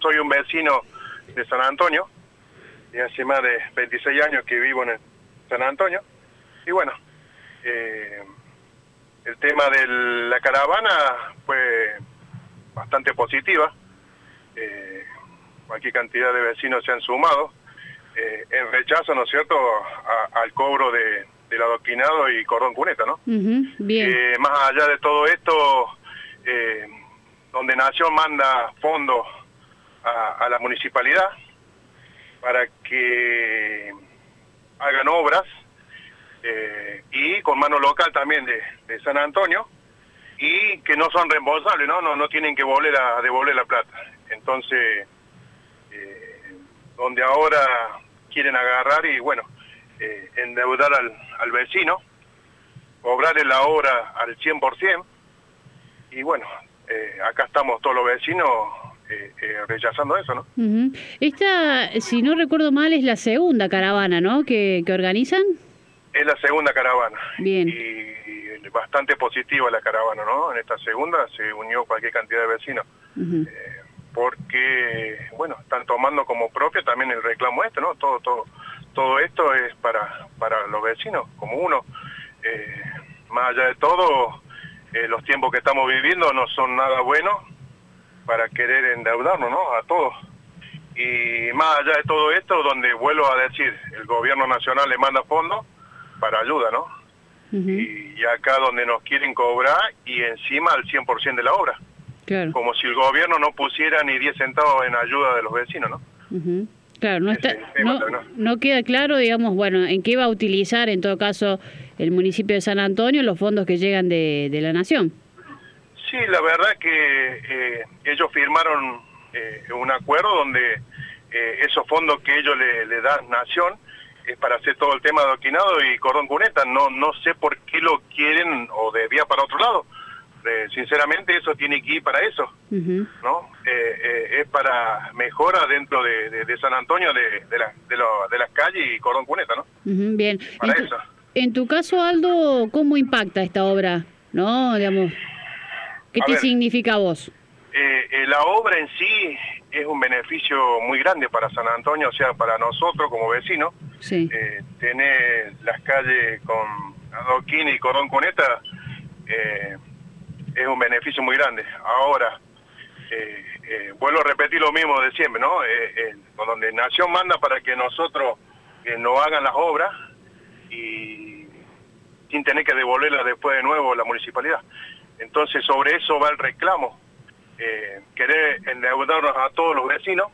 soy un vecino de San Antonio, y hace más de 26 años que vivo en San Antonio, y bueno, el tema de la caravana fue bastante positiva. Cualquier cantidad de vecinos se han sumado en rechazo, ¿no es cierto?, al cobro del adoctrinado y cordón cuneta, ¿no? Bien. Más allá de todo esto, donde Nación manda fondos a la municipalidad para que hagan obras, y con mano local también de San Antonio, y que no son reembolsables, no tienen que devolver la plata. Entonces, donde ahora quieren agarrar y bueno, endeudar al vecino, cobrarle la obra al 100%, y bueno, acá estamos todos los vecinos rechazando eso, ¿no? Esta, si no recuerdo mal, es la segunda caravana, ¿no?, que organizan. Es la segunda caravana. Bien. Y bastante positiva la caravana, ¿no? En esta segunda se unió cualquier cantidad de vecinos. Porque, bueno, están tomando como propio también el reclamo ¿no? Todo esto es para los vecinos, como uno. Más allá de todo, los tiempos que estamos viviendo no son nada buenos para querer endeudarnos, ¿no?, a todos. Y más allá de todo esto, donde vuelvo a decir, el gobierno nacional le manda fondos para ayuda, ¿no? Y acá donde nos quieren cobrar y encima al 100% de la obra. Claro. Como si el gobierno no pusiera ni 10 centavos en ayuda de los vecinos, ¿no? Claro, no queda claro, digamos, bueno, en qué va a utilizar en todo caso el municipio de San Antonio los fondos que llegan de la Nación. Sí, la verdad que ellos firmaron un acuerdo donde esos fondos que ellos le dan Nación es para hacer todo el tema de adoctrinado y cordón cuneta. No sé por qué lo quieren o desvía para otro lado. Sinceramente eso tiene que ir para eso, ¿no? Es para mejora dentro de San Antonio de las calles y cordón cuneta, ¿no? Bien. Para eso. En tu caso, Aldo, ¿cómo impacta esta obra? ¿No? Digamos, ¿qué te significa a vos? La obra en sí es un beneficio muy grande para San Antonio, o sea, para nosotros como vecinos. Sí. Tener las calles con adoquín y cordón cuneta es un beneficio muy grande. Ahora, vuelvo a repetir lo mismo de siempre, ¿no? Donde Nación manda para que nosotros no hagan las obras y sin tener que devolverlas después de nuevo a la municipalidad. Entonces, sobre eso va el reclamo. Querer endeudarnos a todos los vecinos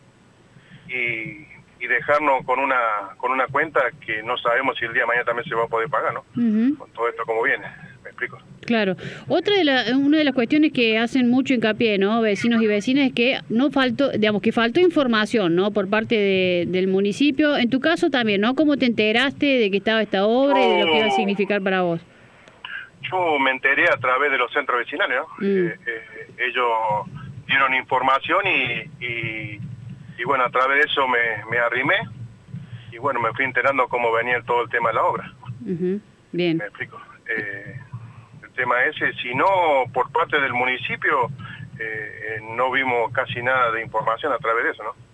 y dejarnos con una cuenta que no sabemos si el día de mañana también se va a poder pagar, ¿no? Con todo esto como viene, ¿me explico? Claro. Una de las cuestiones que hacen mucho hincapié, ¿no?, vecinos y vecinas, es que faltó información, ¿no?, por parte del municipio. En tu caso también, ¿no? ¿Cómo te enteraste de que estaba esta obra y de lo que iba a significar para vos? Yo me enteré a través de los centros vecinales, ¿no? Ellos dieron información y bueno, a través de eso me arrimé y bueno, me fui enterando cómo venía todo el tema de la obra. Bien. Me explico. El tema ese, si no por parte del municipio, no vimos casi nada de información a través de eso, ¿no?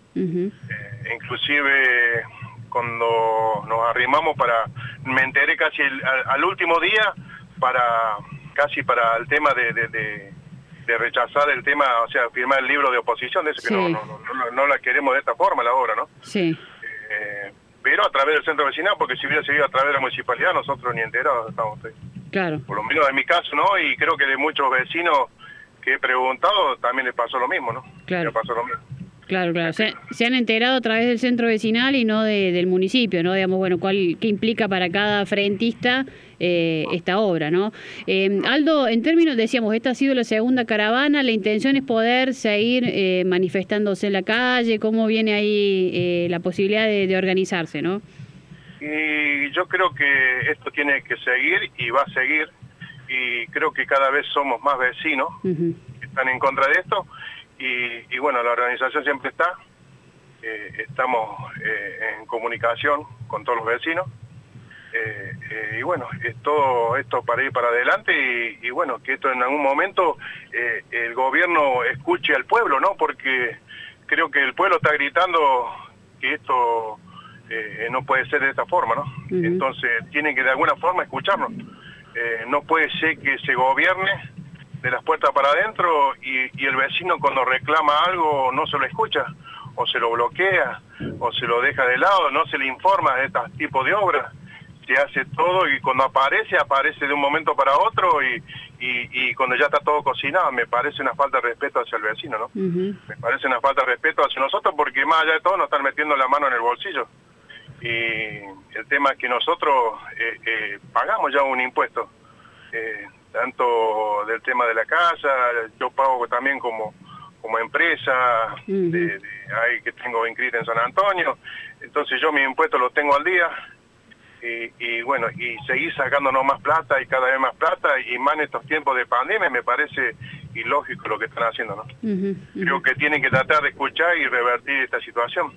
Inclusive cuando nos arrimamos me enteré casi al último día casi para el tema de rechazar el tema, o sea, firmar el libro de oposición, de eso que no la queremos de esta forma la obra, ¿no? Sí. Pero a través del centro vecinal, porque si hubiera seguido a través de la municipalidad, nosotros ni enterados estamos. Claro. Por lo menos en mi caso, ¿no? Y creo que de muchos vecinos que he preguntado también les pasó lo mismo, ¿no? Claro. Les pasó lo mismo. Claro. Se han enterado a través del centro vecinal y no del municipio, ¿no? Digamos, bueno, qué implica para cada frentista esta obra, ¿no? Aldo, en términos, decíamos, esta ha sido la segunda caravana, la intención es poder seguir manifestándose en la calle. ¿Cómo viene ahí la posibilidad de organizarse, no? Y yo creo que esto tiene que seguir y va a seguir, y creo que cada vez somos más vecinos que están en contra de esto. Y bueno, la organización siempre está, estamos en comunicación con todos los vecinos, y bueno, es todo esto para ir para adelante y bueno, que esto en algún momento el gobierno escuche al pueblo, ¿no? Porque creo que el pueblo está gritando que esto no puede ser de esta forma, ¿no? Entonces tienen que de alguna forma escucharnos. No puede ser que se gobierne de las puertas para adentro y el vecino cuando reclama algo no se lo escucha, o se lo bloquea, o se lo deja de lado, no se le informa de estos tipos de obras. Se hace todo y cuando aparece de un momento para otro y cuando ya está todo cocinado. Me parece una falta de respeto hacia el vecino, ¿no? Me parece una falta de respeto hacia nosotros porque más allá de todo nos están metiendo la mano en el bolsillo. Y el tema es que nosotros pagamos ya un impuesto, tanto del tema de la casa, yo pago también como empresa, ahí que tengo inscrita en San Antonio, entonces yo mis impuestos los tengo al día, y bueno, y seguir sacándonos más plata y cada vez más plata, y más en estos tiempos de pandemia, me parece ilógico lo que están haciendo, ¿no? Creo que tienen que tratar de escuchar y revertir esta situación.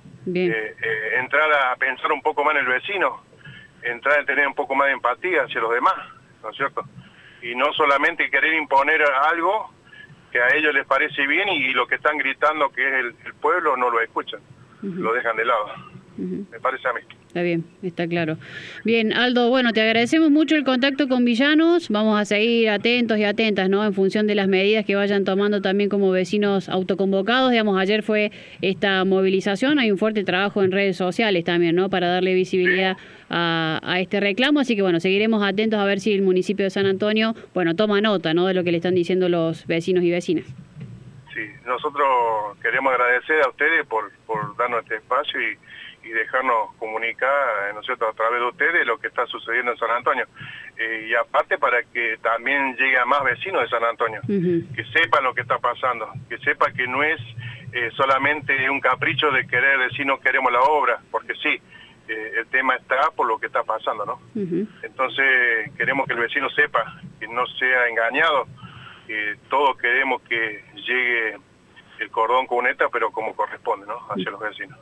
Entrar a pensar un poco más en el vecino, entrar a tener un poco más de empatía hacia los demás, ¿no es cierto? Y no solamente querer imponer algo que a ellos les parece bien y lo que están gritando que es el pueblo no lo escuchan, lo dejan de lado, me parece a mí. Está bien, está claro. Bien, Aldo, bueno, te agradecemos mucho el contacto con Villanos, vamos a seguir atentos y atentas, ¿no? En función de las medidas que vayan tomando también como vecinos autoconvocados, digamos, ayer fue esta movilización, hay un fuerte trabajo en redes sociales también, ¿no? Para darle visibilidad a este reclamo, así que bueno, seguiremos atentos a ver si el municipio de San Antonio, bueno, toma nota, ¿no? De lo que le están diciendo los vecinos y vecinas. Sí, nosotros queremos agradecer a ustedes por darnos este espacio y dejarnos comunicar, ¿no es cierto?, a través de ustedes lo que está sucediendo en San Antonio. Y aparte para que también llegue a más vecinos de San Antonio, que sepan lo que está pasando, que sepan que no es solamente un capricho de querer decir no queremos la obra, porque sí, el tema está por lo que está pasando, ¿no? Entonces queremos que el vecino sepa, que no sea engañado, todos queremos que llegue el cordón cuneta, pero como corresponde, ¿no?, hacia los vecinos.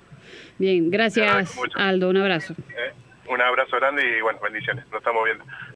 Bien, gracias Aldo, un abrazo. Un abrazo grande y bueno, bendiciones, nos estamos viendo.